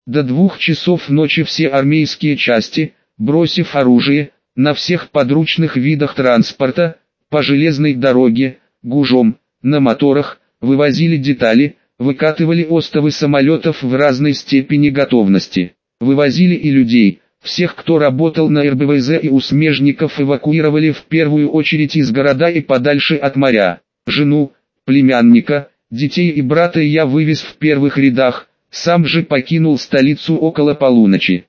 До 2 часов ночи все армейские части, бросив оружие, на всех подручных видах транспорта, по железной дороге, гужом, на моторах, вывозили детали, выкатывали остовы самолетов в разной степени готовности. Вывозили и людей, всех, кто работал на РБВЗ, и у смежников эвакуировали в первую очередь из города и подальше от моря. Жену, племянника, детей и брата я вывез в первых рядах, сам же покинул столицу около полуночи.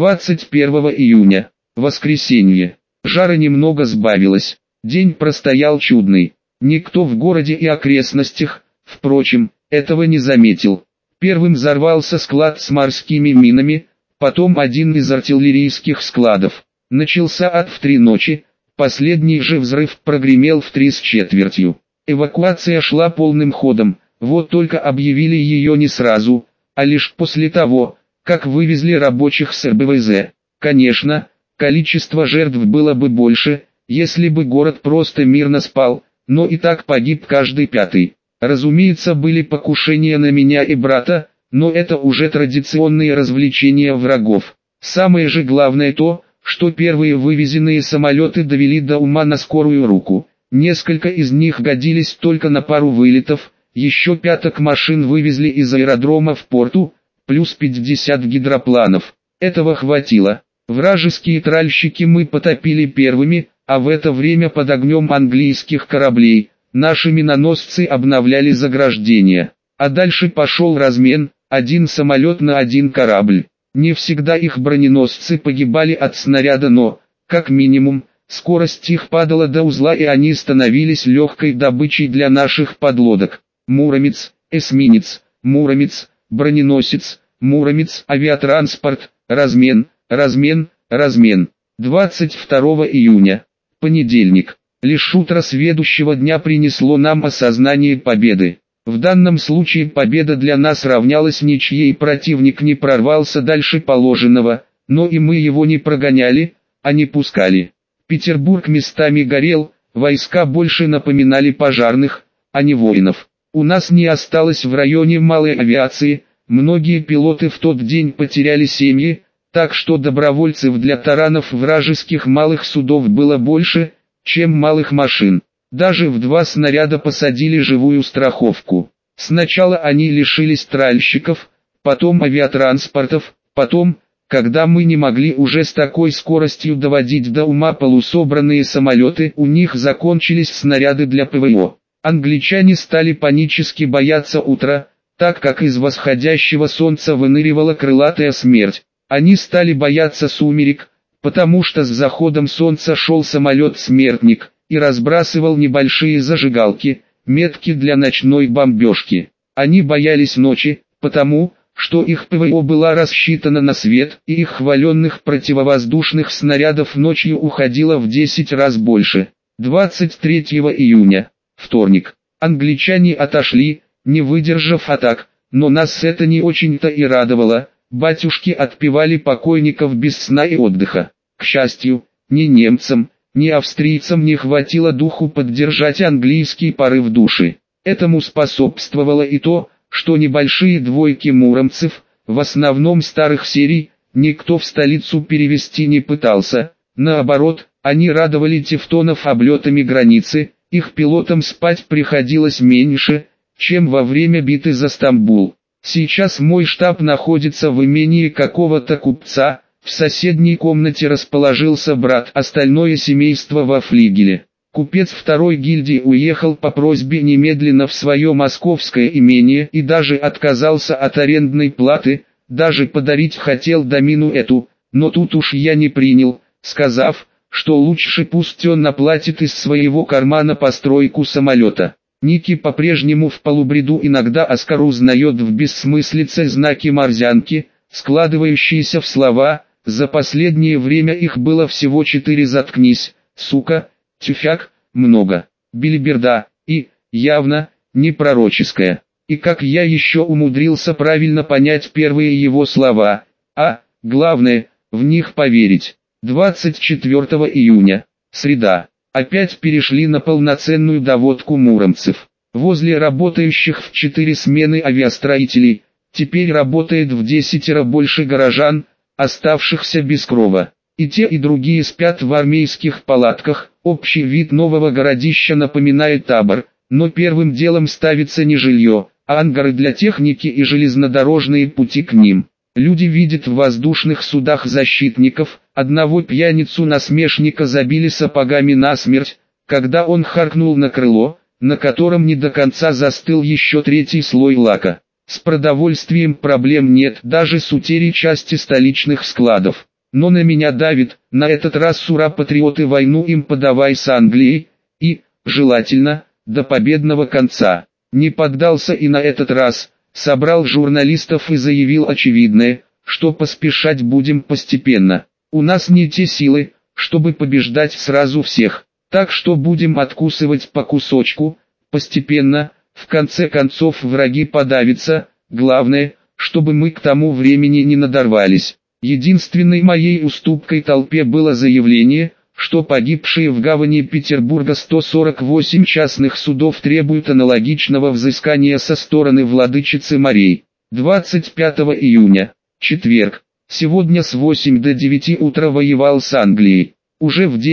21 июня, воскресенье. Жара немного сбавилась, день простоял чудный. Никто в городе и окрестностях, впрочем, этого не заметил. Первым взорвался склад с морскими минами, потом один из артиллерийских складов. Начался ад в 3 ночи, последний же взрыв прогремел в 3:15. Эвакуация шла полным ходом, вот только объявили ее не сразу, а лишь после того, как вывезли рабочих с РБВЗ. Конечно, количество жертв было бы больше, если бы город просто мирно спал, но и так погиб каждый 5-й. Разумеется, были покушения на меня и брата, но это уже традиционные развлечения врагов. Самое же главное то, что первые вывезенные самолеты довели до ума на скорую руку. Несколько из них годились только на пару вылетов, еще 5 машин вывезли из аэродрома в порту, плюс 50 гидропланов. Этого хватило. Вражеские тральщики мы потопили первыми, а в это время под огнем английских кораблей наши миноносцы обновляли заграждения. А дальше пошел размен, 1 самолет на 1 корабль. Не всегда их броненосцы погибали от снаряда, но, как минимум, скорость их падала до узла, и они становились легкой добычей для наших подлодок. Муромец, эсминец, Муромец, броненосец, Муромец, авиатранспорт, размен, размен, размен. 22 июня, понедельник. Лишь утро следующего дня принесло нам осознание победы. В данном случае победа для нас равнялась ничьей, противник не прорвался дальше положенного, но и мы его не прогоняли, а не пускали. Петербург местами горел, войска больше напоминали пожарных, а не воинов. У нас не осталось в районе малой авиации, многие пилоты в тот день потеряли семьи, так что добровольцев для таранов вражеских малых судов было больше, чем малых машин. Даже в 2 снаряда посадили живую страховку. Сначала они лишились тральщиков, потом авиатранспортов, потом, когда мы не могли уже с такой скоростью доводить до ума полусобранные самолеты, у них закончились снаряды для ПВО. Англичане стали панически бояться утра, так как из восходящего солнца выныривала крылатая смерть. Они стали бояться сумерек, потому что с заходом солнца шел самолет-смертник и разбрасывал небольшие зажигалки, метки для ночной бомбежки. Они боялись ночи, потому что их ПВО была рассчитана на свет, и их хваленных противовоздушных снарядов ночью уходило в 10 раз больше. 23 июня, вторник. Англичане отошли, не выдержав атак, но нас это не очень-то и радовало. Батюшки отпевали покойников без сна и отдыха. К счастью, ни немцам, ни австрийцам не хватило духу поддержать английский порыв души. Этому способствовало и то, что небольшие двойки муромцев, в основном старых серий, никто в столицу перевести не пытался. Наоборот, они радовали тевтонов облетами границы, их пилотам спать приходилось меньше, чем во время битвы за Стамбул. Сейчас мой штаб находится в имении какого-то купца, в соседней комнате расположился брат, остальное семейство во флигеле. Купец 2-й гильдии уехал по просьбе немедленно в свое московское имение и даже отказался от арендной платы, даже подарить хотел домину эту, но тут уж я не принял, сказав, что лучше пусть он оплатит из своего кармана постройку самолета. Ники по-прежнему в полубреду иногда Оскар узнает в бессмыслице знаки морзянки, складывающиеся в слова, за последнее время их было всего 4: заткнись, сука, тюфяк, много, белиберда, и, явно, не пророческая. И как я еще умудрился правильно понять первые его слова, а, главное, в них поверить. 24 июня, среда. Опять перешли на полноценную доводку муромцев. Возле работающих в 4 смены авиастроителей, Теперь работает в 10 больше горожан, оставшихся без крова. И те, и другие спят в армейских палатках. Общий вид нового городища напоминает табор, но первым делом ставится не жилье, а ангары для техники и железнодорожные пути к ним. Люди видят в воздушных судах защитников. Одного пьяницу-насмешника забили сапогами насмерть, когда он харкнул на крыло, на котором не до конца застыл еще третий слой лака. С продовольствием проблем нет даже с утерей части столичных складов. Но на меня давит, на этот раз ура-патриоты, войну им подавай с Англией, и, желательно, до победного конца. Не поддался и на этот раз, собрал журналистов и заявил очевидное, что поспешать будем постепенно. У нас не те силы, чтобы побеждать сразу всех, так что будем откусывать по кусочку, постепенно, в конце концов враги подавятся, главное, чтобы мы к тому времени не надорвались. Единственной моей уступкой толпе было заявление, что погибшие в гавани Петербурга 148 частных судов требуют аналогичного взыскания со стороны владычицы морей. 25 июня, четверг. Сегодня с 8 до 9 утра воевал с Англией. Уже в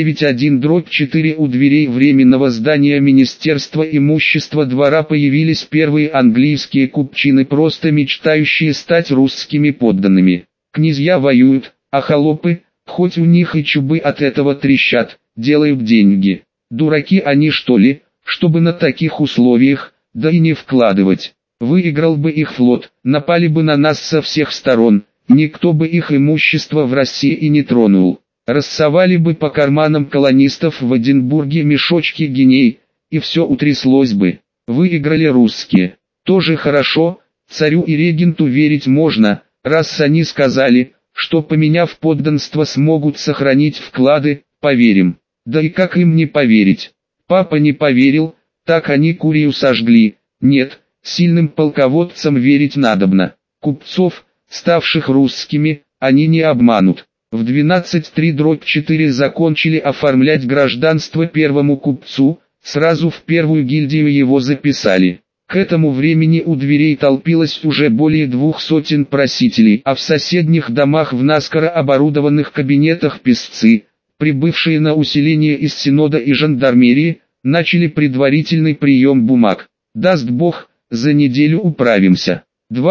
9:1/4 у дверей временного здания Министерства имущества двора появились первые английские купчины, просто мечтающие стать русскими подданными. Князья воюют, а холопы, хоть у них и чубы от этого трещат, делают деньги. Дураки они что ли, чтобы на таких условиях, да и не вкладывать. Выиграл бы их флот, напали бы на нас со всех сторон, никто бы их имущество в России и не тронул. Рассовали бы по карманам колонистов в Эдинбурге мешочки гиней, и все утряслось бы. Выиграли русские. Тоже хорошо, царю и регенту верить можно, раз они сказали, что поменяв подданство смогут сохранить вклады, поверим. Да и как им не поверить? Папа не поверил, так они Курию сожгли. Нет, сильным полководцам верить надобно. Купцов, ставших русскими, они не обманут. В 12:3/4 закончили оформлять гражданство первому купцу, сразу в первую гильдию его записали. К этому времени у дверей толпилось уже более 200 просителей, а в соседних домах в наскоро оборудованных кабинетах писцы, прибывшие на усиление из Синода и жандармерии, начали предварительный прием бумаг. Даст Бог, за неделю управимся.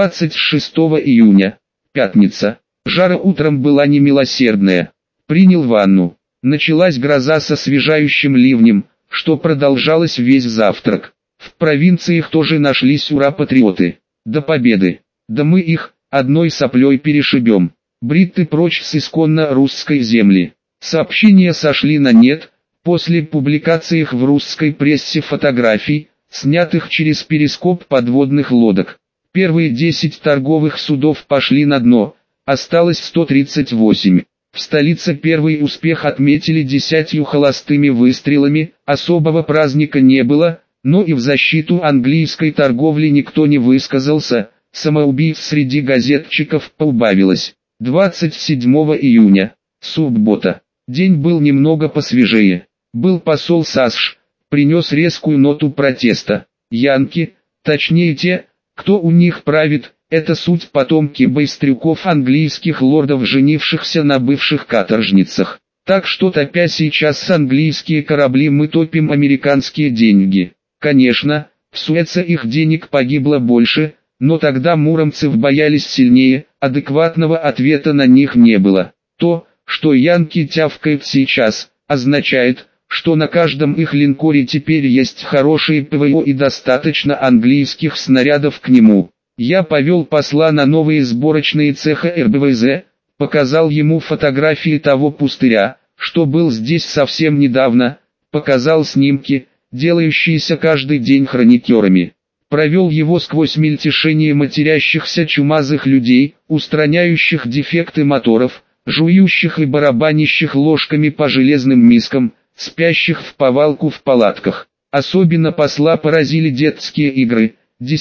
26 июня, пятница. Жара утром была немилосердная. Принял ванну. Началась гроза с освежающим ливнем, что продолжалось весь завтрак. В провинциях тоже нашлись ура-патриоты. До победы. Да мы их одной соплей перешибем. Бритты прочь с исконно русской земли. Сообщения сошли на нет, после публикации их в русской прессе фотографий, снятых через перископ подводных лодок. Первые 10 торговых судов пошли на дно. Осталось 138. В столице первый успех отметили 10 холостыми выстрелами, особого праздника не было, но и в защиту английской торговли никто не высказался, самоубийц среди газетчиков поубавилось. 27 июня, суббота. День был немного посвежее. Был посол САСШ, принес резкую ноту протеста. Янки, точнее те, кто у них правит, это суть потомки байстрюков английских лордов, женившихся на бывших каторжницах. Так что топя сейчас английские корабли мы топим американские деньги. Конечно, в Суэце их денег погибло больше, но тогда муромцев боялись сильнее, адекватного ответа на них не было. То, что янки тявкают сейчас, означает, что на каждом их линкоре теперь есть хорошие ПВО и достаточно английских снарядов к нему. Я повел посла на новые сборочные цеха РБВЗ, показал ему фотографии того пустыря, что был здесь совсем недавно, показал снимки, делающиеся каждый день хроникерами. Провел его сквозь мельтешение матерящихся чумазых людей, устраняющих дефекты моторов, жующих и барабанящих ложками по железным мискам, спящих в повалку в палатках. Особенно посла поразили детские игры.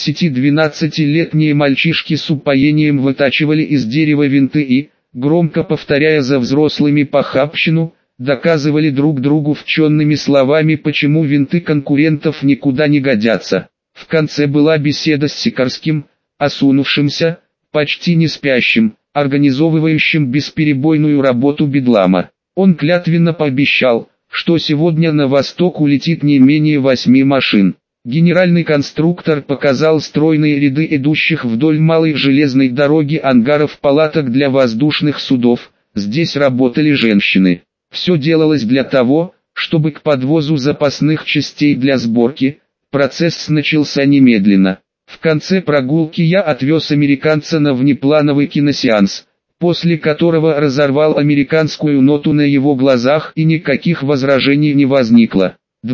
10-12-летние мальчишки с упоением вытачивали из дерева винты и, громко повторяя за взрослыми похабщину, доказывали друг другу вченными словами, почему винты конкурентов никуда не годятся. В конце была беседа с Сикорским, осунувшимся, почти не спящим, организовывающим бесперебойную работу бедлама. Он клятвенно пообещал, что сегодня на восток улетит не менее 8 машин. Генеральный конструктор показал стройные ряды идущих вдоль малой железной дороги ангаров палаток для воздушных судов. Здесь работали женщины. Все делалось для того, чтобы к подвозу запасных частей для сборки. Процесс начался немедленно. В конце прогулки я отвез американца на внеплановый киносеанс, после которого разорвал американскую ноту на его глазах и никаких возражений не возникло.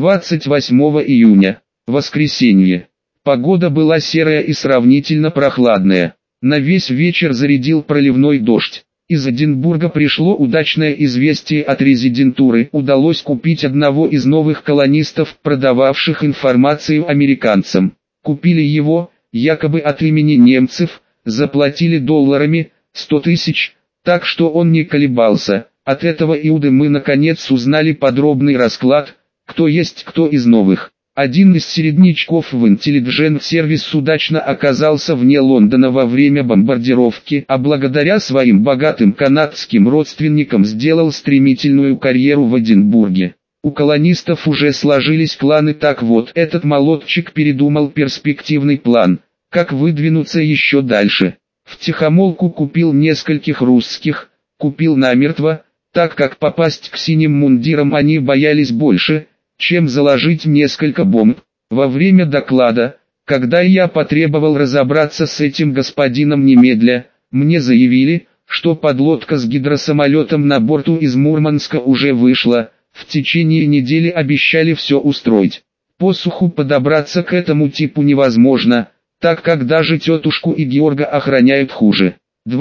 28 июня. Воскресенье. Погода была серая и сравнительно прохладная. На весь вечер зарядил проливной дождь. Из Эдинбурга пришло удачное известие от резидентуры. Удалось купить одного из новых колонистов, продававших информацию американцам. Купили его, якобы от имени немцев, заплатили долларами, 100 тысяч, так что он не колебался. От этого Иуды мы наконец узнали подробный расклад, кто есть кто из новых. Один из середнячков в Intelligence Service удачно оказался вне Лондона во время бомбардировки, а благодаря своим богатым канадским родственникам сделал стремительную карьеру в Эдинбурге. У колонистов уже сложились кланы, так вот этот молодчик передумал перспективный план, как выдвинуться еще дальше. Втихомолку купил нескольких русских, купил намертво, так как попасть к синим мундирам они боялись больше, чем заложить несколько бомб. Во время доклада, когда я потребовал разобраться с этим господином немедля, мне заявили, что подлодка с гидросамолетом на борту из Мурманска уже вышла, в течение недели обещали все устроить. По суху подобраться к этому типу невозможно, так как даже тетушку и Георга охраняют хуже.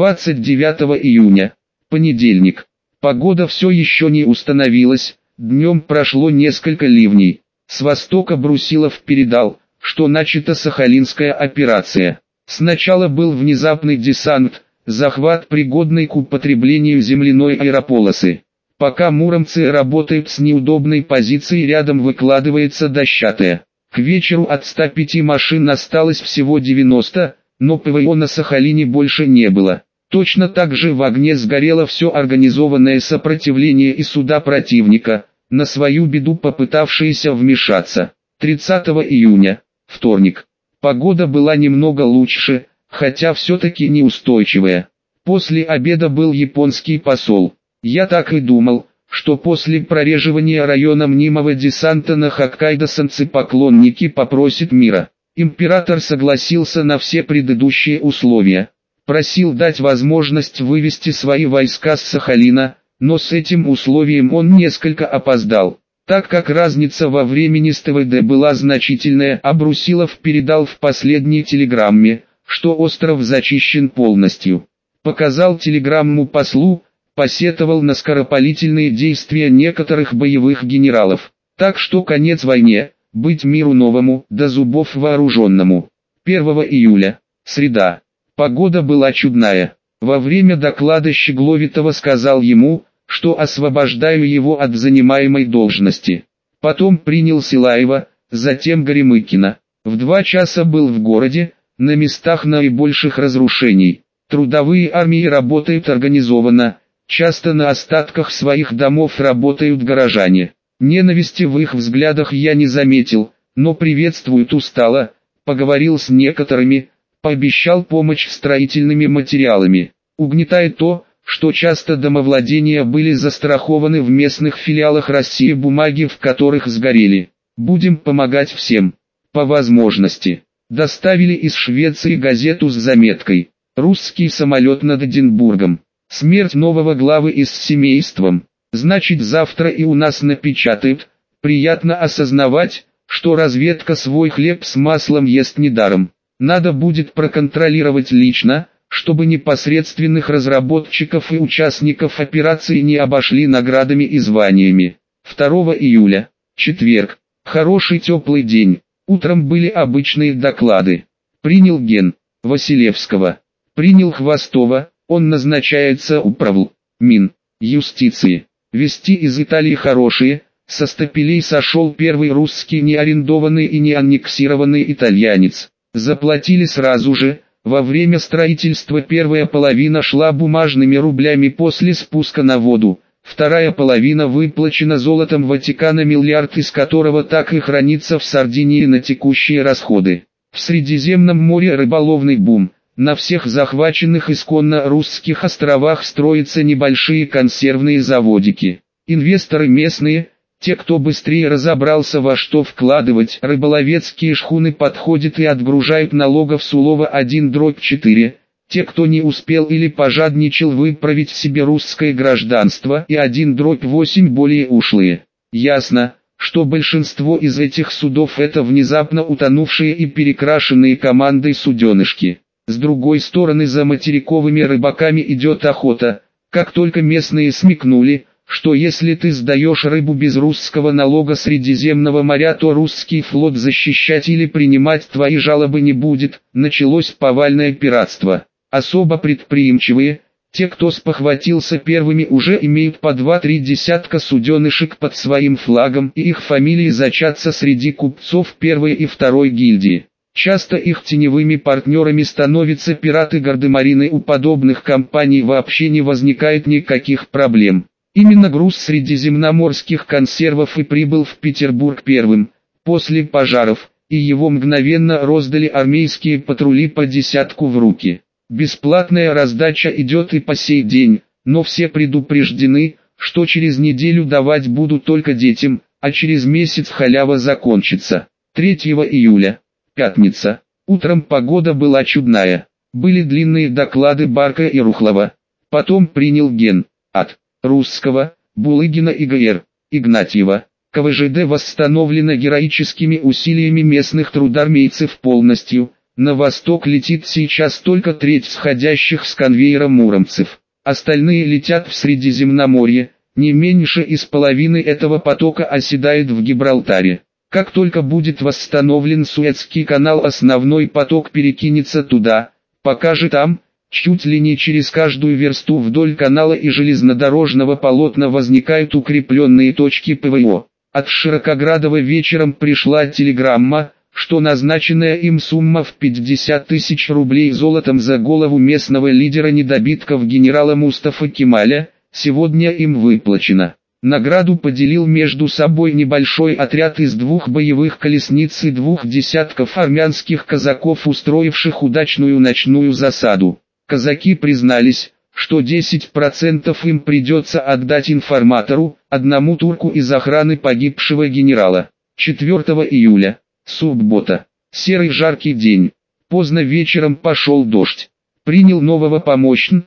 29 июня. Понедельник. Погода все еще не установилась. Днем прошло несколько ливней. С востока Брусилов передал, что начата Сахалинская операция. Сначала был внезапный десант, захват пригодной к употреблению земляной аэрополосы. Пока муромцы работают с неудобной позиции, рядом выкладывается дощатая. К вечеру от 105 машин осталось всего 90, но ПВО на Сахалине больше не было. Точно так же в огне сгорело все организованное сопротивление и суда противника, на свою беду попытавшиеся вмешаться. 30 июня, вторник. Погода была немного лучше, хотя все-таки неустойчивая. После обеда был японский посол. Я так и думал, что после прореживания района мнимого десанта на Хоккайдо солнцепоклонники попросят мира. Император согласился на все предыдущие условия. Просил дать возможность вывести свои войска с Сахалина, но с этим условием он несколько опоздал. Так как разница во времени с ТВД была значительная, а Брусилов передал в последней телеграмме, что остров зачищен полностью. Показал телеграмму послу, посетовал на скоропалительные действия некоторых боевых генералов. Так что конец войне, быть миру новому, до зубов вооруженному. 1 июля, среда. Погода была чудная. Во время доклада Щегловитова сказал ему, что освобождаю его от занимаемой должности. Потом принял Силаева, затем Горемыкина. В 2 часа был в городе, на местах наибольших разрушений. Трудовые армии работают организованно, часто на остатках своих домов работают горожане. Ненависти в их взглядах я не заметил, но приветствуют устало, поговорил с некоторыми, пообещал помощь строительными материалами. Угнетает то, что часто домовладения были застрахованы в местных филиалах России, бумаги в которых сгорели. Будем помогать всем. По возможности. Доставили из Швеции газету с заметкой «Русский самолет над Эдинбургом. Смерть нового главы и с семейством». Значит, завтра и у нас напечатают. Приятно осознавать, что разведка свой хлеб с маслом ест недаром. Надо будет проконтролировать лично, чтобы непосредственных разработчиков и участников операции не обошли наградами и званиями. 2 июля, четверг. Хороший теплый день. Утром были обычные доклады. Принял ген Василевского. Принял Хвостова, он назначается управл. Мин. Юстиции. Вести из Италии хорошие. Со стапелей сошел первый русский неарендованный и не аннексированный итальянец. Заплатили сразу же, Во время строительства первая половина шла бумажными рублями после спуска на воду, вторая половина выплачена золотом Ватикана, миллиард из которого так и хранится в Сардинии на текущие расходы. В Средиземном море рыболовный бум. На всех захваченных исконно русских островах строятся небольшие консервные заводики. Инвесторы местные, те, кто быстрее разобрался, во что вкладывать, рыболовецкие шхуны подходят и отгружают налогов с улова 1/4. Те, кто не успел или пожадничал выправить себе русское гражданство, и 1/8 более ушлые. Ясно, что большинство из этих судов это внезапно утонувшие и перекрашенные командой суденышки. С другой стороны, за материковыми рыбаками идет охота. Как только местные смекнули, что если ты сдаешь рыбу без русского налога Средиземного моря, то русский флот защищать или принимать твои жалобы не будет, началось повальное пиратство. Особо предприимчивые, те, кто спохватился первыми, уже имеют по 2-3 десятка суденышек под своим флагом, и их фамилии зачатся среди купцов первой и второй гильдии. Часто их теневыми партнерами становятся пираты-гардемарины. У подобных компаний вообще не возникает никаких проблем. Именно груз средиземноморских консервов и прибыл в Петербург первым, после пожаров, и его мгновенно роздали армейские патрули по десятку в руки. Бесплатная раздача идет и по сей день, но все предупреждены, что через неделю давать будут только детям, а через месяц халява закончится. 3 июля. Пятница. Утром погода была чудная. Были длинные доклады Барка и Рухлова. Потом принял ген. От русского, Булыгина и Г.Р. Игнатьева. КВЖД восстановлено героическими усилиями местных трудармейцев полностью. На восток летит сейчас только треть сходящих с конвейера муромцев. Остальные летят в Средиземноморье. Не меньше из половины этого потока оседает в Гибралтаре. Как только будет восстановлен Суэцкий канал, основной поток перекинется туда, пока же там, чуть ли не через каждую версту вдоль канала и железнодорожного полотна возникают укрепленные точки ПВО. От Широкоградова вечером пришла телеграмма, что назначенная им сумма в 50 тысяч рублей золотом за голову местного лидера недобитков генерала Мустафы Кемаля, сегодня им выплачена. Награду поделил между собой небольшой отряд из 2 боевых колесниц и 2 десятков армянских казаков, устроивших удачную ночную засаду. Казаки признались, что 10% им придется отдать информатору, одному турку из охраны погибшего генерала. 4 июля. Суббота. Серый жаркий день. Поздно вечером пошел дождь. Принял нового помощника,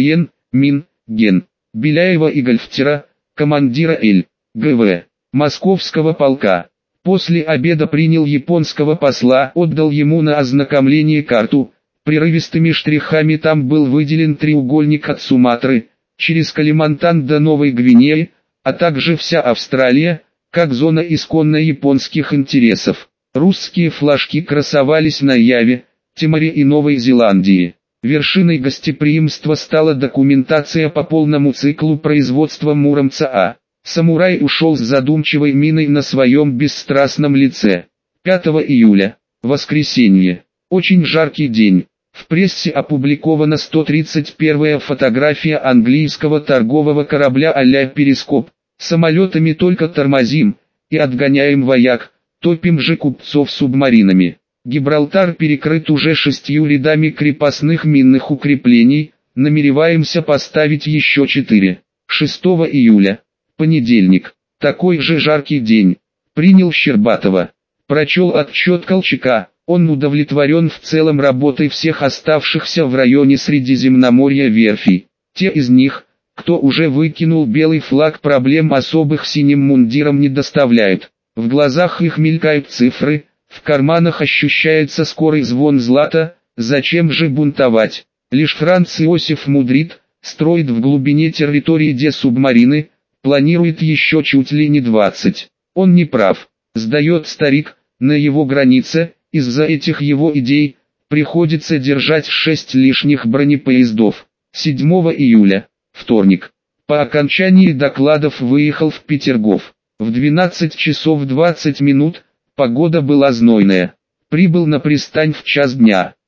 ген. Беляева и Гольфтера, командира Л.ГВ. Московского полка. После обеда принял японского посла, отдал ему на ознакомление карту. Прерывистыми штрихами там был выделен треугольник от Суматры, через Калимантан до Новой Гвинеи, а также вся Австралия, как зона исконно японских интересов. Русские флажки красовались на Яве, Тиморе и Новой Зеландии. Вершиной гостеприимства стала документация по полному циклу производства Муромца А. Самурай ушел с задумчивой миной на своем бесстрастном лице. 5 июля. Воскресенье. Очень жаркий день. В прессе опубликована 131-я фотография английского торгового корабля а-ля Перископ. Самолетами только тормозим, и отгоняем вояк, топим же купцов субмаринами. Гибралтар перекрыт уже 6 рядами крепостных минных укреплений, намереваемся поставить еще 4. 6 июля. Понедельник. Такой же жаркий день. Принял Щербатова. Прочел отчет Колчака. Он удовлетворен в целом работой всех оставшихся в районе Средиземноморья верфей. Те из них, кто уже выкинул белый флаг, проблем особых синим мундиром не доставляют. В глазах их мелькают цифры, в карманах ощущается скорый звон злата. Зачем же бунтовать? Лишь Франц Иосиф мудрит, строит в глубине территории субмарины, планирует еще чуть ли не 20. Он не прав, сдает старик, на его границе, из-за этих его идей, приходится держать 6 лишних бронепоездов. 7 июля, вторник. По окончании докладов выехал в Петергоф. В 12 часов 20 минут, погода была знойная. Прибыл на пристань в час дня.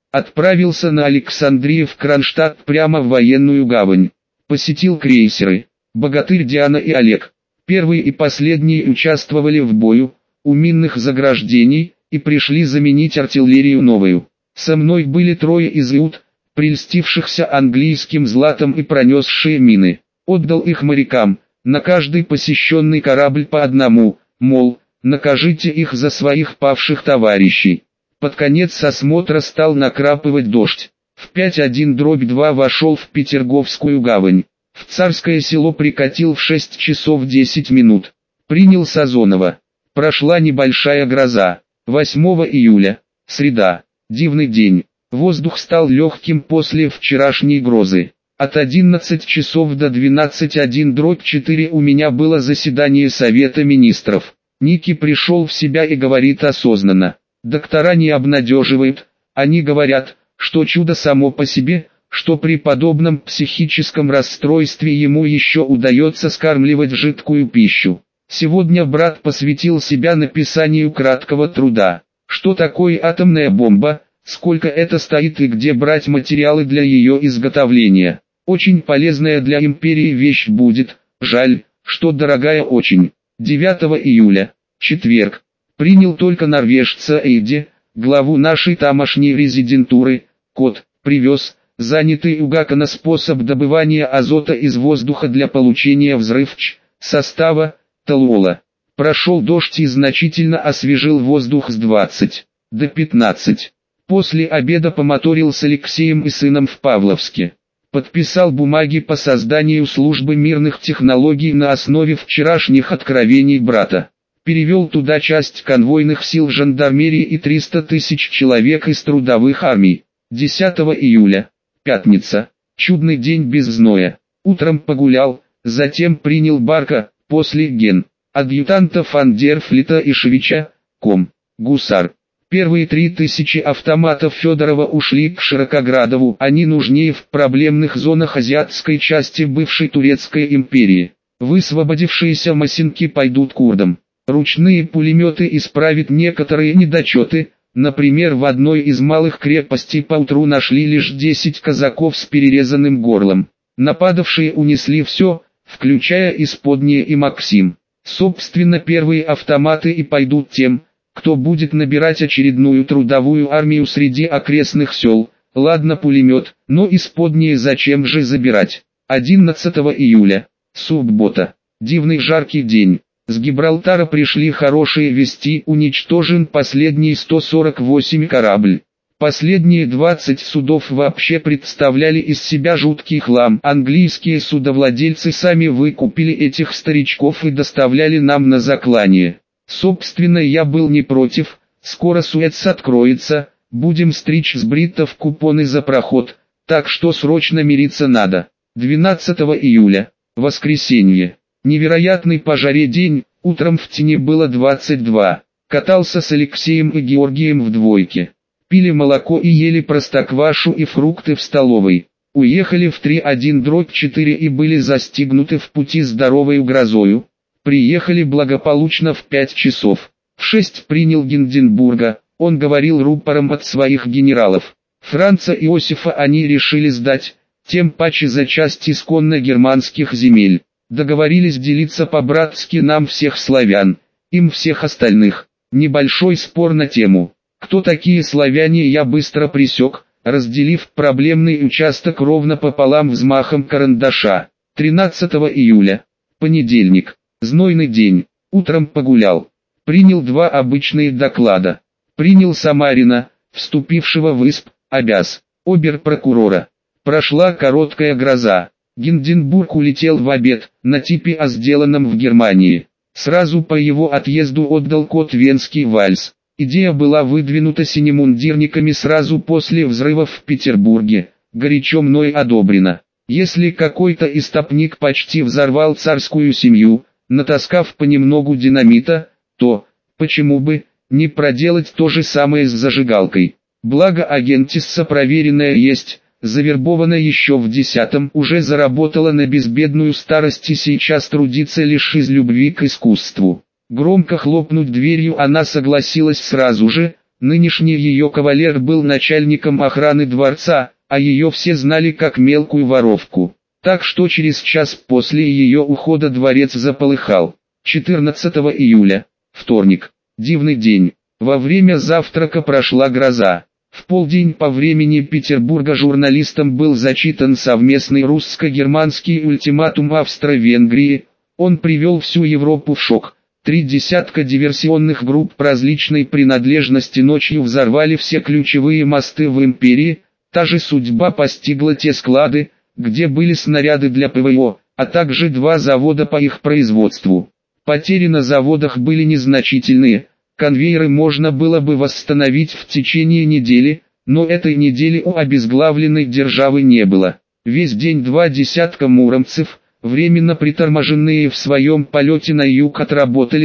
Отправился на Александрию в Кронштадт прямо в военную гавань. Посетил крейсеры «Богатырь», «Диана» и «Олег». Первые и последние участвовали в бою у минных заграждений и пришли заменить артиллерию новую. Со мной были 3 из Иуд, прельстившихся английским златом и пронесшие мины. Отдал их морякам, на каждый посещенный корабль по одному, мол, накажите их за своих павших товарищей. Под конец осмотра стал накрапывать дождь. В 5:1/2 вошел в Петерговскую гавань. В Царское Село прикатил в 6 часов 10 минут. Принял Сазонова. Прошла небольшая гроза. 8 июля. Среда. Дивный день. Воздух стал легким после вчерашней грозы. От 11 часов до 12:1/4 у меня было заседание Совета Министров. Ники пришел в себя и говорит осознанно. Доктора не обнадеживают, они говорят, что чудо само по себе, что при подобном психическом расстройстве ему еще удается скармливать жидкую пищу. Сегодня брат посвятил себя написанию краткого труда. Что такое атомная бомба, сколько это стоит и где брать материалы для ее изготовления. Очень полезная для империи вещь будет, жаль, что дорогая очень. 9 июля, четверг. Принял только норвежца Эйди, главу нашей тамошней резидентуры. Кот привез, занятый у Гакона, способ добывания азота из воздуха для получения взрывч состава, толуола. Прошел дождь и значительно освежил воздух с 20 до 15. После обеда помоторил с Алексеем и сыном в Павловске. Подписал бумаги по созданию службы мирных технологий на основе вчерашних откровений брата. Перевел туда часть конвойных сил жандармерии и 300 тысяч человек из трудовых армий. 10 июля. Пятница. Чудный день без зноя. Утром погулял, затем принял Барка, после ген. Адъютанта Фандерфлита и Шевича, гусар. Первые 3000 автоматов Федорова ушли к Широкоградову, они нужнее в проблемных зонах азиатской части бывшей Турецкой империи. Высвободившиеся масинки пойдут курдам. Ручные пулеметы исправят некоторые недочеты, например, в одной из малых крепостей поутру нашли лишь 10 казаков с перерезанным горлом. Нападавшие унесли все, включая исподние и Максим. Собственно, первые автоматы и пойдут тем, кто будет набирать очередную трудовую армию среди окрестных сел. Ладно пулемет, но исподние зачем же забирать? 11 июля. Суббота. Дивный жаркий день. С Гибралтара пришли хорошие вести, уничтожен последний 148 корабль. Последние 20 судов вообще представляли из себя жуткий хлам. Английские судовладельцы сами выкупили этих старичков и доставляли нам на заклание. Собственно, я был не против, скоро Суэц откроется, будем стричь с бриттов купоны за проход, так что срочно мириться надо. 12 июля, воскресенье. Невероятный по жаре день, утром в тени было 22. Катался с Алексеем и Георгием в двойке. Пили молоко и ели простоквашу и фрукты в столовой. Уехали в 3:1/4 и были застигнуты в пути здоровой грозою. Приехали благополучно в 5 часов. В 6 принял Гинденбурга, он говорил рупором от своих генералов. Франца Иосифа они решили сдать, тем паче за часть исконно германских земель. Договорились делиться по-братски нам всех славян, им всех остальных. Небольшой спор на тему, кто такие славяне, я быстро пресек, разделив проблемный участок ровно пополам взмахом карандаша. 13 июля. Понедельник. Знойный день. Утром погулял. Принял 2 обычные доклада. Принял Самарина, вступившего в ИСП, обяз, обер-прокурора. Прошла короткая гроза. Гинденбург улетел в обед, на типе о сделанном в Германии. Сразу по его отъезду отдал код «Венский вальс». Идея была выдвинута синемундирниками сразу после взрывов в Петербурге, горячо мной одобрена. Если какой-то истопник почти взорвал царскую семью, натаскав понемногу динамита, то, почему бы, не проделать то же самое с зажигалкой. Благо агентисса проверенная есть, завербована еще в 10-м, уже заработала на безбедную старость и сейчас трудится лишь из любви к искусству. Громко хлопнуть дверью она согласилась сразу же, Нынешний ее кавалер был начальником охраны дворца, а ее все знали как мелкую воровку. Так что через час после ее ухода дворец заполыхал. 14 июля, вторник, дивный день. Во время завтрака прошла гроза. В полдень по времени Петербурга журналистам был зачитан совместный русско-германский ультиматум Австро-Венгрии. Он привел всю Европу в шок. 3 десятка диверсионных групп различной принадлежности ночью взорвали все ключевые мосты в империи. Та же судьба постигла те склады, где были снаряды для ПВО, а также 2 завода по их производству. Потери на заводах были незначительные, конвейеры можно было бы восстановить в течение недели, но этой недели у обезглавленной державы не было. Весь день 2 десятка муромцев, временно приторможенные в своем полете на юг, отработали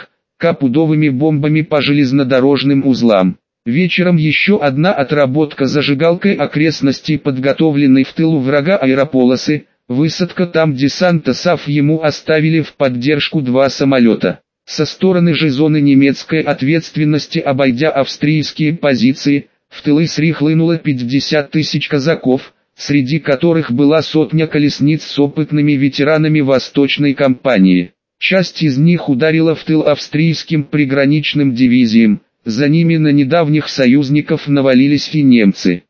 40 пудовыми бомбами по железнодорожным узлам. Вечером еще одна отработка зажигалкой окрестностей подготовленной в тылу врага аэрополосы, высадка там десанта САФ ему оставили в поддержку 2 самолета. Со стороны же зоны немецкой ответственности, обойдя австрийские позиции, в тылы СРИ хлынуло 50 тысяч казаков, среди которых была 100 колесниц с опытными ветеранами Восточной кампании. Часть из них ударила в тыл австрийским приграничным дивизиям, за ними на недавних союзников навалились и немцы.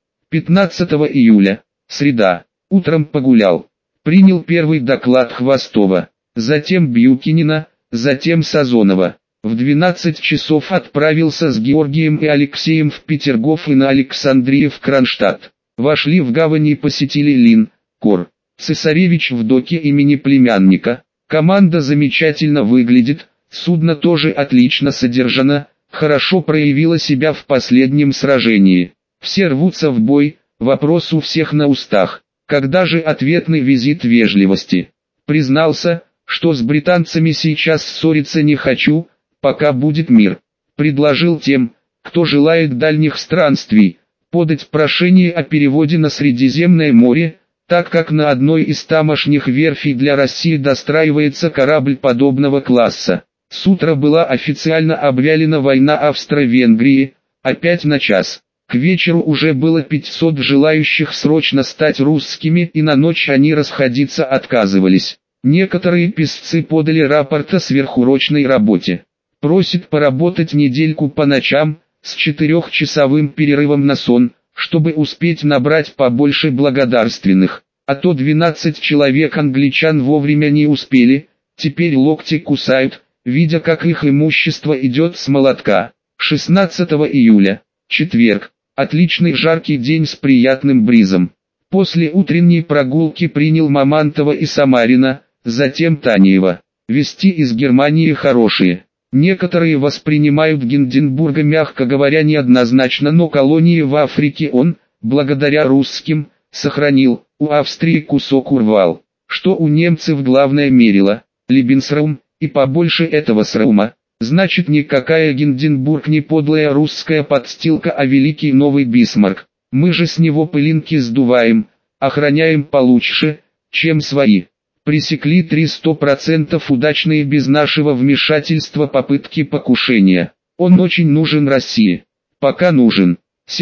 15 июля, среда, утром погулял. Принял первый доклад Хвостова, затем Бьюкинина, затем Сазонова. В 12 часов отправился с Георгием и Алексеем в Петергоф и на Александрии в Кронштадт. Вошли в гавань и посетили линкор «Цесаревич» в доке имени племянника. Команда замечательно выглядит, судно тоже отлично содержано, хорошо проявило себя в последнем сражении. Все рвутся в бой, вопрос у всех на устах. Когда же ответный визит вежливости? Признался, что с британцами сейчас ссориться не хочу, пока будет мир. Предложил тем, кто желает дальних странствий, подать прошение о переводе на Средиземное море, так как на одной из тамошних верфей для России достраивается корабль подобного класса. С утра была официально объявлена война Австро-Венгрии, опять на час. К вечеру уже было 500 желающих срочно стать русскими, и на ночь они расходиться отказывались. Некоторые писцы подали рапорт о сверхурочной работе. Просит поработать недельку по ночам, с 4-часовым перерывом на сон, чтобы успеть набрать побольше благодарственных. А то 12 человек англичан вовремя не успели, теперь локти кусают, видя как их имущество идет с молотка. 16 июля, четверг, отличный жаркий день с приятным бризом. После утренней прогулки принял Мамонтова и Самарина, затем Танеева. Вести из Германии хорошие. Некоторые воспринимают Гинденбурга, мягко говоря, неоднозначно, но колонии в Африке он, благодаря русским, сохранил, у Австрии кусок урвал. Что у немцев главное мерило, Лебенсраум, и побольше этого сраума. Значит, никакая Гинденбург не подлая русская подстилка, а великий новый Бисмарк. Мы же с него пылинки сдуваем, охраняем получше, чем свои. Пресекли 300% удачные без нашего вмешательства попытки покушения. Он очень нужен России. Пока нужен.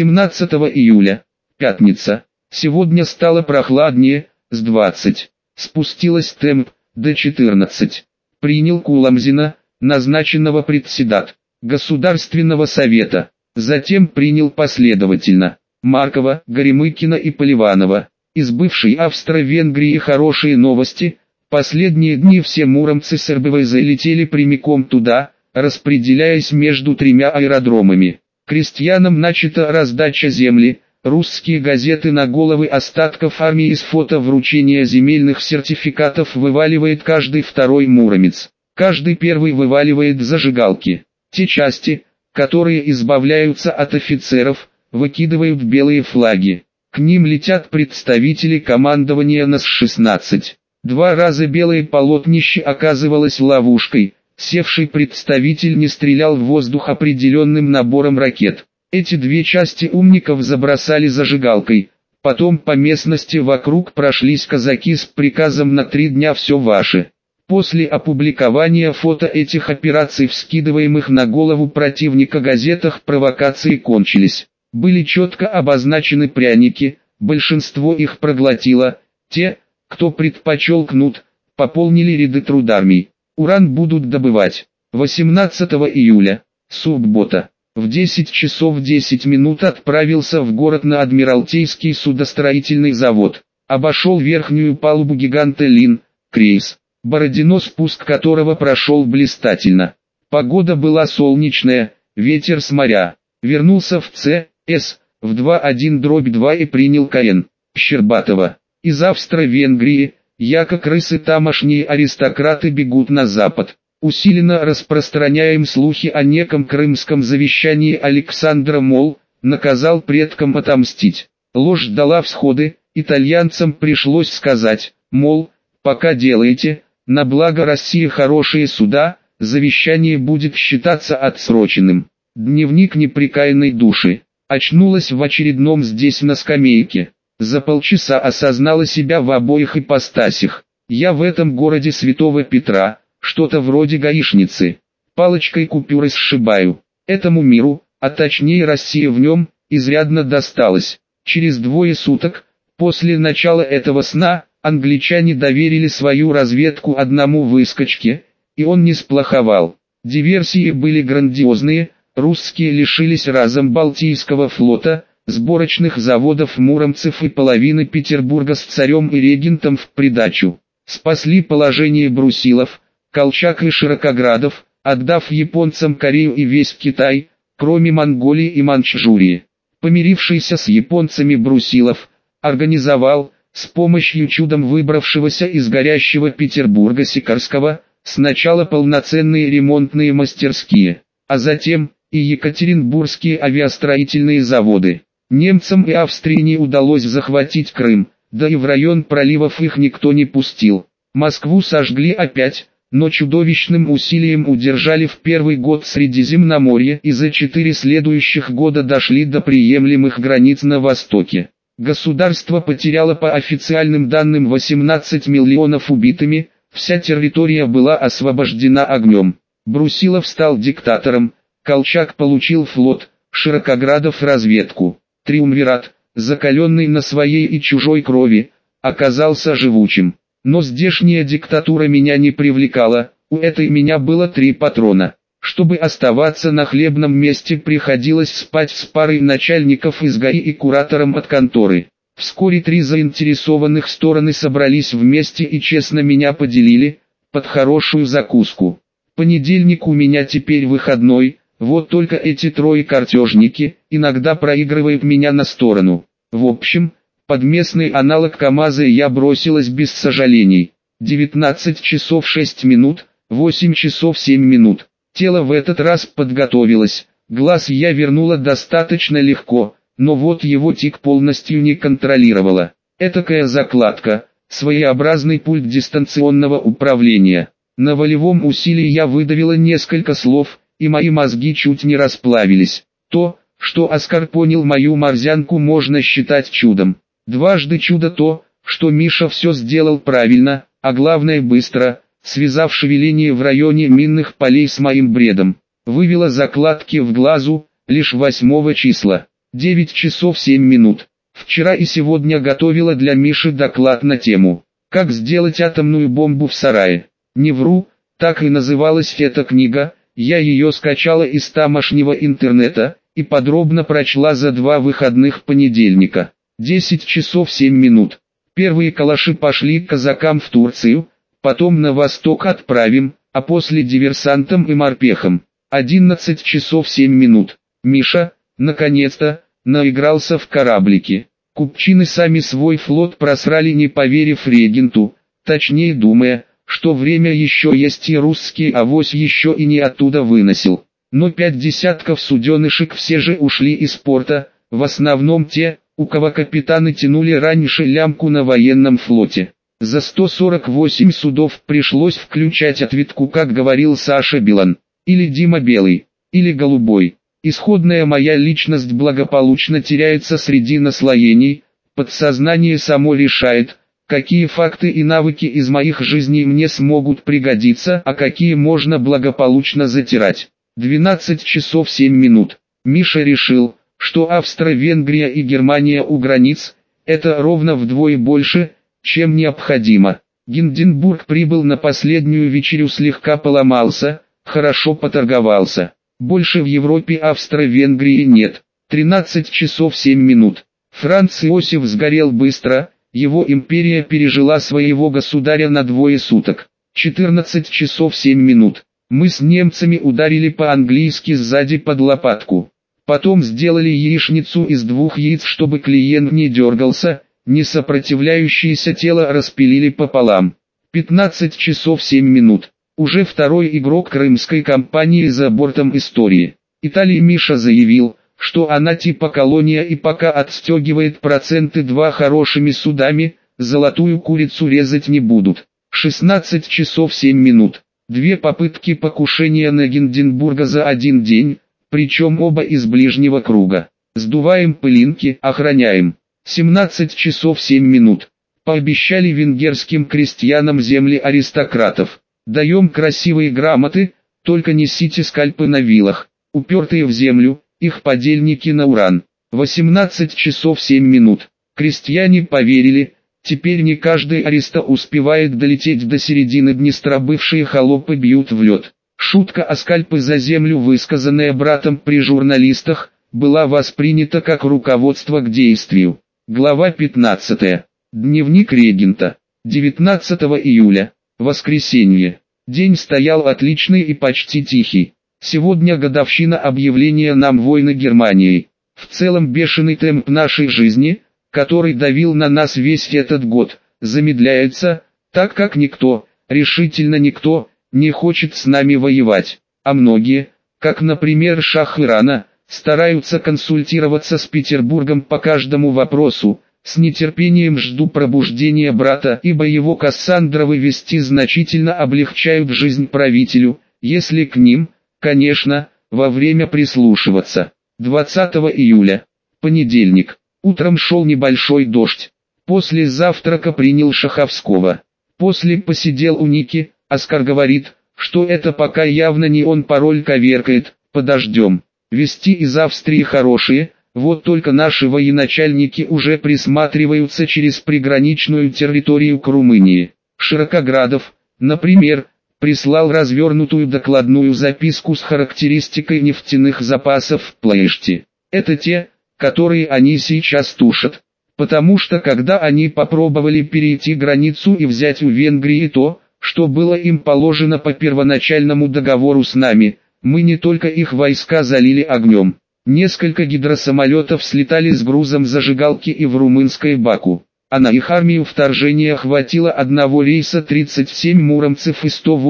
17 июля, пятница. Сегодня стало прохладнее, с 20. Спустилась темп, до 14. Принял Куламзина, назначенного председателем Государственного совета. Затем принял последовательно Маркова, Горемыкина и Поливанова. Из бывшей Австро-Венгрии хорошие новости. Последние дни все муромцы с РБВ залетели прямиком туда, распределяясь между 3 аэродромами. Крестьянам начата раздача земли. Русские газеты на головы остатков армии с фото вручения земельных сертификатов вываливает каждый второй муромец. Каждый первый вываливает зажигалки. Те части, которые избавляются от офицеров, выкидывают белые флаги. К ним летят представители командования НАС-16. 2 раза белое полотнище оказывалось ловушкой. Севший представитель не стрелял в воздух определенным набором ракет. Эти 2 части умников забросали зажигалкой. Потом по местности вокруг прошлись казаки с приказом на 3 дня все ваше. После опубликования фото этих операций в скидываемых на голову противника газетах провокации кончились. Были четко обозначены пряники, большинство их проглотило, те, кто предпочел кнут, пополнили ряды трудармий. Уран будут добывать. 18 июля, суббота, в 10 часов 10 минут отправился в город на Адмиралтейский судостроительный завод. Обошел верхнюю палубу гиганта Лин, крейс, Бородино, спуск которого прошел блистательно. Погода была солнечная, ветер с моря. Вернулся в ЦС в 2-1-2 и принял КН Щербатова. Из Австро-Венгрии, яко крысы тамошние аристократы бегут на запад. Усиленно распространяем слухи о неком крымском завещании Александра, мол, наказал предкам отомстить. Ложь дала всходы, итальянцам пришлось сказать, мол, пока делаете, на благо России хорошие суда, завещание будет считаться отсроченным. Дневник непрекаянной души. Очнулась в очередном здесь на скамейке. За полчаса осознала себя в обоих ипостасях. Я в этом городе Святого Петра, что-то вроде гаишницы. Палочкой купюры сшибаю. Этому миру, а точнее России в нем, изрядно досталось. Через 2 суток, после начала этого сна, англичане доверили свою разведку одному выскочке, и он не сплоховал. Диверсии были грандиозные, русские лишились разом Балтийского флота, сборочных заводов муромцев и половины Петербурга с царем и регентом в придачу. Спасли положение Брусилов, Колчак и Широкоградов, отдав японцам Корею и весь Китай, кроме Монголии и Манчжурии. Помирившийся с японцами Брусилов, организовал, с помощью чудом выбравшегося из горящего Петербурга Сикарского, сначала полноценные ремонтные мастерские, а затем и Екатеринбургские авиастроительные заводы. Немцам и Австрии не удалось захватить Крым, да и в район проливов их никто не пустил. Москву сожгли опять, но чудовищным усилием удержали в первый год Средиземноморье и за 4 следующих года дошли до приемлемых границ на востоке. Государство потеряло по официальным данным 18 миллионов убитыми, вся территория была освобождена огнем. Брусилов стал диктатором, Колчак получил флот, Широкоградов разведку. Триумвират, закаленный на своей и чужой крови, оказался живучим. Но здешняя диктатура меня не привлекала, у этой меня было 3 патрона. Чтобы оставаться на хлебном месте, приходилось спать с парой начальников из ГАИ и куратором от конторы. Вскоре 3 заинтересованных стороны собрались вместе и честно меня поделили, под хорошую закуску. Понедельник у меня теперь выходной, вот только эти 3 картежники иногда проигрывают меня на сторону. В общем, под местный аналог КамАЗа я бросилась без сожалений. 19 часов 6 минут, 8 часов 7 минут. Тело в этот раз подготовилось, глаз я вернула достаточно легко, но вот его тик полностью не контролировала. Этакая закладка, своеобразный пульт дистанционного управления. На волевом усилии я выдавила несколько слов, и мои мозги чуть не расплавились. То, что оскорпонил мою морзянку, можно считать чудом. Дважды чудо то, что Миша все сделал правильно, а главное быстро, связав шевеление в районе минных полей с моим бредом. Вывела закладки в глазу, лишь 8 числа, 9 часов 7 минут. Вчера и сегодня готовила для Миши доклад на тему «Как сделать атомную бомбу в сарае». Не вру, так и называлась эта книга, я ее скачала из тамошнего интернета, и подробно прочла за 2 выходных понедельника. 10 часов 7 минут. Первые калаши пошли к казакам в Турцию, потом на восток отправим, а после диверсантам и морпехам. 11 часов 7 минут. Миша, наконец-то, наигрался в кораблики. Купчины сами свой флот просрали, не поверив регенту, точнее думая, что время еще есть и русский авось еще и не оттуда выносил. Но 5 десятков суденышек все же ушли из порта, в основном те, у кого капитаны тянули раньше лямку на военном флоте. За 148 судов пришлось включать ответку, как говорил Саша Билан, или Дима Белый, или Голубой. Исходная моя личность благополучно теряется среди наслоений, подсознание само решает, какие факты и навыки из моих жизней мне смогут пригодиться, а какие можно благополучно затирать. 12 часов 7 минут. Миша решил, что Австро-Венгрия и Германия у границ – это ровно вдвое больше, чем необходимо. Гинденбург прибыл на последнюю вечерю, слегка поломался, хорошо поторговался. Больше в Европе Австро-Венгрии нет. 13 часов 7 минут. Франц Иосиф сгорел быстро, его империя пережила своего государя на двое суток. 14 часов 7 минут. Мы с немцами ударили по-английски сзади под лопатку. Потом сделали яичницу из 2 яиц, чтобы клиент не дергался, несопротивляющееся тело распилили пополам. 15 часов 7 минут. Уже второй игрок крымской кампании за бортом истории. Италий Миша заявил, что она типа колония и пока отстегивает проценты 2 хорошими судами, золотую курицу резать не будут. 16 часов 7 минут. 2 попытки покушения на Гинденбурга за один день, причем оба из ближнего круга. Сдуваем пылинки, охраняем. 17 часов 7 минут. Пообещали венгерским крестьянам земли аристократов. Даем красивые грамоты, только несите скальпы на вилах. Упертые в землю, их подельники на уран. 18 часов 7 минут. Крестьяне поверили, теперь не каждый ариста успевает долететь до середины Днестра, бывшие холопы бьют в лед. Шутка о скальпы за землю, высказанная братом при журналистах, была воспринята как руководство к действию. Глава 15. Дневник регента. 19 июля. Воскресенье. День стоял отличный и почти тихий. Сегодня годовщина объявления нам войны Германией. В целом бешеный темп нашей жизни, который давил на нас весь этот год, замедляется, так как никто, решительно никто, не хочет с нами воевать. А многие, как например шах Ирана, стараются консультироваться с Петербургом по каждому вопросу. С нетерпением жду пробуждения брата, ибо его Кассандровы вести значительно облегчают жизнь правителю, если к ним, конечно, во время прислушиваться. 20 июля. Понедельник. Утром шел небольшой дождь. После завтрака принял Шаховского. После посидел у Ники, Оскар говорит, что это пока явно не он пароль коверкает, подождем. Вести из Австрии хорошие. Вот только наши военачальники уже присматриваются через приграничную территорию к Румынии. Широкоградов, например, прислал развернутую докладную записку с характеристикой нефтяных запасов в Плоешти. Это те, которые они сейчас тушат, потому что когда они попробовали перейти границу и взять у Венгрии то, что было им положено по первоначальному договору с нами, мы не только их войска залили огнем. Несколько гидросамолетов слетали с грузом зажигалки и в румынской Баку, а на их армию вторжения хватило одного рейса 37 муромцев и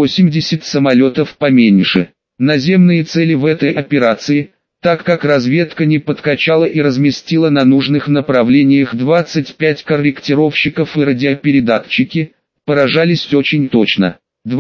180 самолетов поменьше. Наземные цели в этой операции, так как разведка не подкачала и разместила на нужных направлениях 25 корректировщиков и радиопередатчики, поражались очень точно.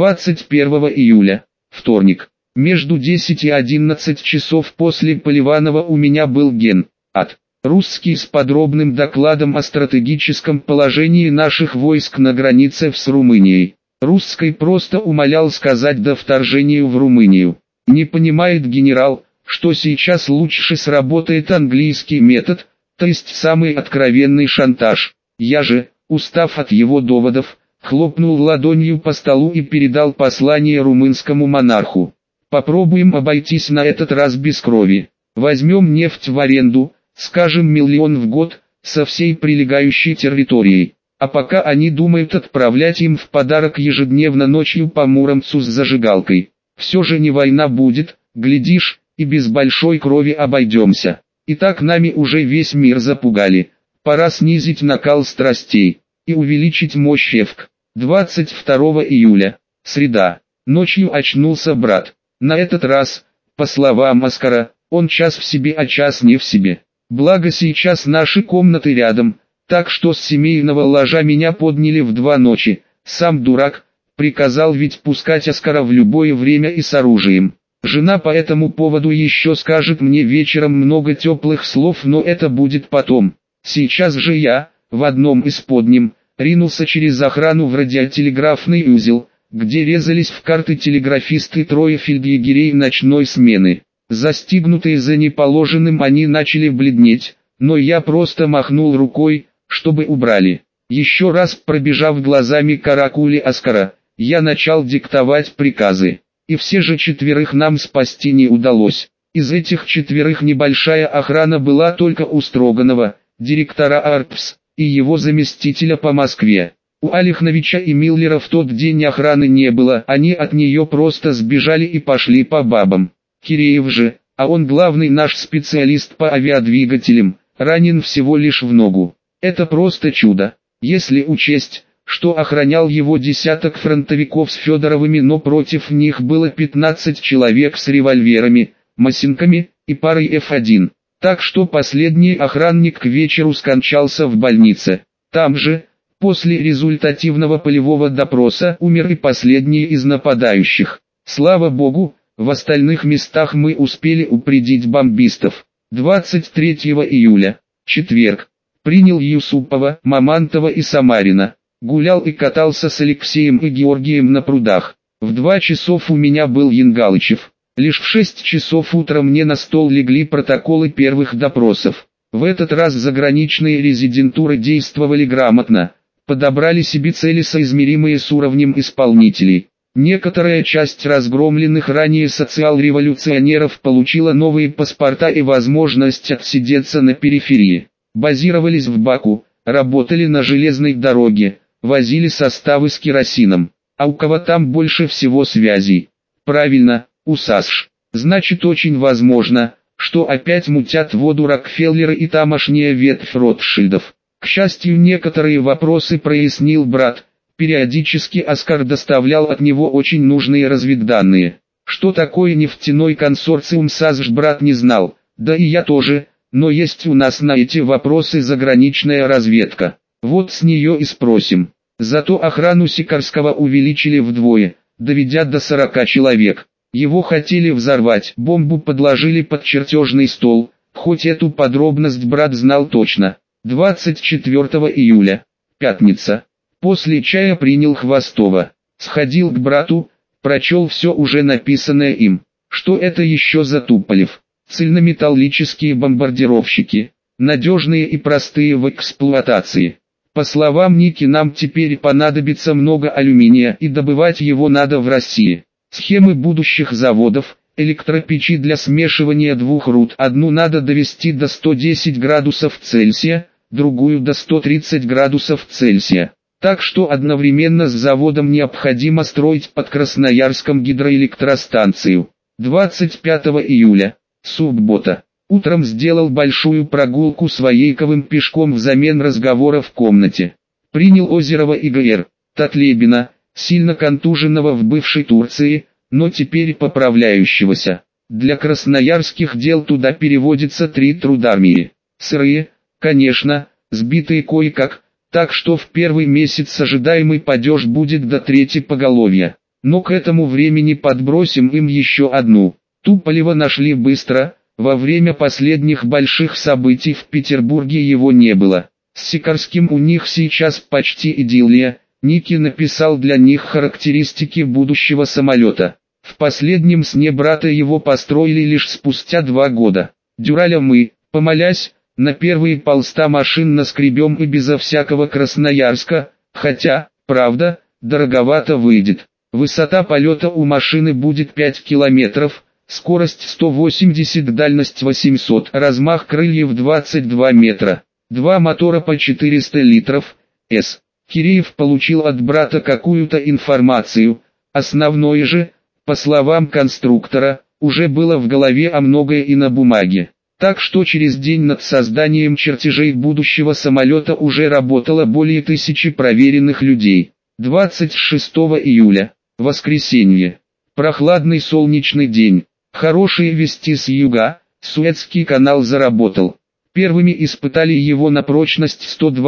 21 июля, вторник. Между 10 и 11 часов после Поливанова у меня был ген-ад. Русский с подробным докладом о стратегическом положении наших войск на границе с Румынией. Русский просто умолял сказать до вторжения в Румынию. Не понимает генерал, что сейчас лучше сработает английский метод, то есть самый откровенный шантаж. Я же, устав от его доводов, хлопнул ладонью по столу и передал послание румынскому монарху. Попробуем обойтись на этот раз без крови. Возьмем нефть в аренду, скажем 1 миллион в год, со всей прилегающей территорией. А пока они думают отправлять им в подарок ежедневно ночью по Муромцу с зажигалкой. Все же не война будет, глядишь, и без большой крови обойдемся. Итак, нами уже весь мир запугали. Пора снизить накал страстей и увеличить мощь ЭВК. 22 июля, среда. Ночью очнулся брат. На этот раз, по словам Оскара, он час в себе, а час не в себе. Благо сейчас наши комнаты рядом, так что с семейного ложа меня подняли в 2 ночи. Сам дурак, приказал ведь пускать Оскара в любое время и с оружием. Жена по этому поводу еще скажет мне вечером много теплых слов, но это будет потом. Сейчас же я, в одном исподнем, ринулся через охрану в радиотелеграфный узел, где резались в карты телеграфисты трое фельдъегерей ночной смены. Застигнутые за неположенным, они начали бледнеть, но я просто махнул рукой, чтобы убрали. Еще раз пробежав глазами каракули Оскара, я начал диктовать приказы. И все же четверых нам спасти не удалось. Из этих четверых небольшая охрана была только у Строганова, директора АРПС, и его заместителя по Москве. У Алихновича и Миллера в тот день охраны не было, они от нее просто сбежали и пошли по бабам. Киреев же, а он главный наш специалист по авиадвигателям, ранен всего лишь в ногу. Это просто чудо. Если учесть, что охранял его десяток фронтовиков с Федоровыми, но против них было 15 человек с револьверами, Масинками и парой F1. Так что последний охранник к вечеру скончался в больнице. Там же, после результативного полевого допроса, умер и последний из нападающих. Слава богу, в остальных местах мы успели упредить бомбистов. 23 июля, четверг, принял Юсупова, Мамантова и Самарина. Гулял и катался с Алексеем и Георгием на прудах. В 2 часов у меня был Янгалычев. Лишь в 6 часов утра мне на стол легли протоколы первых допросов. В этот раз заграничные резидентуры действовали грамотно. Подобрали себе цели соизмеримые с уровнем исполнителей. Некоторая часть разгромленных ранее социал-революционеров получила новые паспорта и возможность отсидеться на периферии. Базировались в Баку, работали на железной дороге, возили составы с керосином. А у кого там больше всего связей? Правильно, у САСШ. Значит, очень возможно, что опять мутят воду Рокфеллеры и тамошняя ветвь Ротшильдов. К счастью, некоторые вопросы прояснил брат. Периодически Оскар доставлял от него очень нужные разведданные. Что такое нефтяной консорциум САСШ брат не знал, да и я тоже, но есть у нас на эти вопросы заграничная разведка. Вот с нее и спросим. Зато охрану Сикарского увеличили вдвое, доведя до 40 человек. Его хотели взорвать, бомбу подложили под чертежный стол, хоть эту подробность брат знал точно. 24 июля, пятница. После чая принял Хвостова. Сходил к брату, прочел все уже написанное им. Что это еще за Туполев? Цельнометаллические бомбардировщики, надежные и простые в эксплуатации. По словам Ники, нам теперь понадобится много алюминия, и добывать его надо в России. Схемы будущих заводов, электропечи для смешивания двух руд. Одну надо довести до 110 градусов Цельсия, другую до 130 градусов Цельсия. Так что одновременно с заводом необходимо строить под Красноярском гидроэлектростанцию. 25 июля, суббота. Утром сделал большую прогулку с Воейковым пешком взамен разговора в комнате. Принял Озерова и ГР Татлебина, сильно контуженного в бывшей Турции, но теперь поправляющегося. Для красноярских дел туда переводится 3 трудармии. Сырые, конечно, сбитые кое-как, так что в первый месяц ожидаемый падеж будет до 3 поголовья. Но к этому времени подбросим им еще одну. Туполева нашли быстро, во время последних больших событий в Петербурге его не было. С Сикарским у них сейчас почти идиллия. Ники написал для них характеристики будущего самолета. В последнем сне брата его построили лишь спустя 2 года. Дюраля мы, помолясь, на первые полста машин наскребем и безо всякого Красноярска, хотя, правда, дороговато выйдет. Высота полета у машины будет 5 километров, скорость 180, дальность 800, размах крыльев 22 метра. 2 мотора по 400 литров, С. Киреев получил от брата какую-то информацию, основное же, по словам конструктора, уже было в голове, а многое и на бумаге. Так что через день над созданием чертежей будущего самолета уже работало более 1000 проверенных людей. 26 июля, воскресенье. Прохладный солнечный день. Хорошие вести с юга, Суэцкий канал заработал. Первыми испытали его на прочность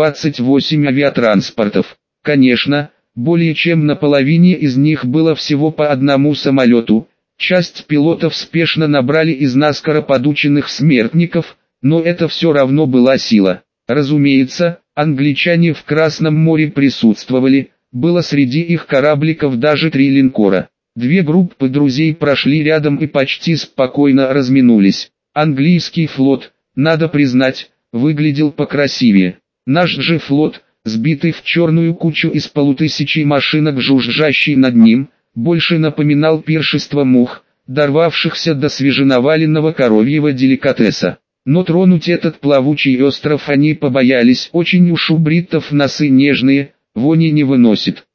128 авиатранспортов. Конечно, более чем на половине из них было всего по одному самолету. Часть пилотов спешно набрали из наскоро подученных смертников, но это все равно была сила. Разумеется, Англичане в Красном море присутствовали, было среди их корабликов даже 3 линкора. Две группы друзей прошли рядом и почти спокойно разминулись. Английский флот, надо признать, выглядел покрасивее. Наш же флот, сбитый в черную кучу из 500 машинок, жужжащий над ним, больше напоминал пиршество мух, дорвавшихся до свеженаваленного коровьего деликатеса. Но тронуть этот плавучий остров они побоялись, очень уж у бриттов носы нежные, вони не выносит.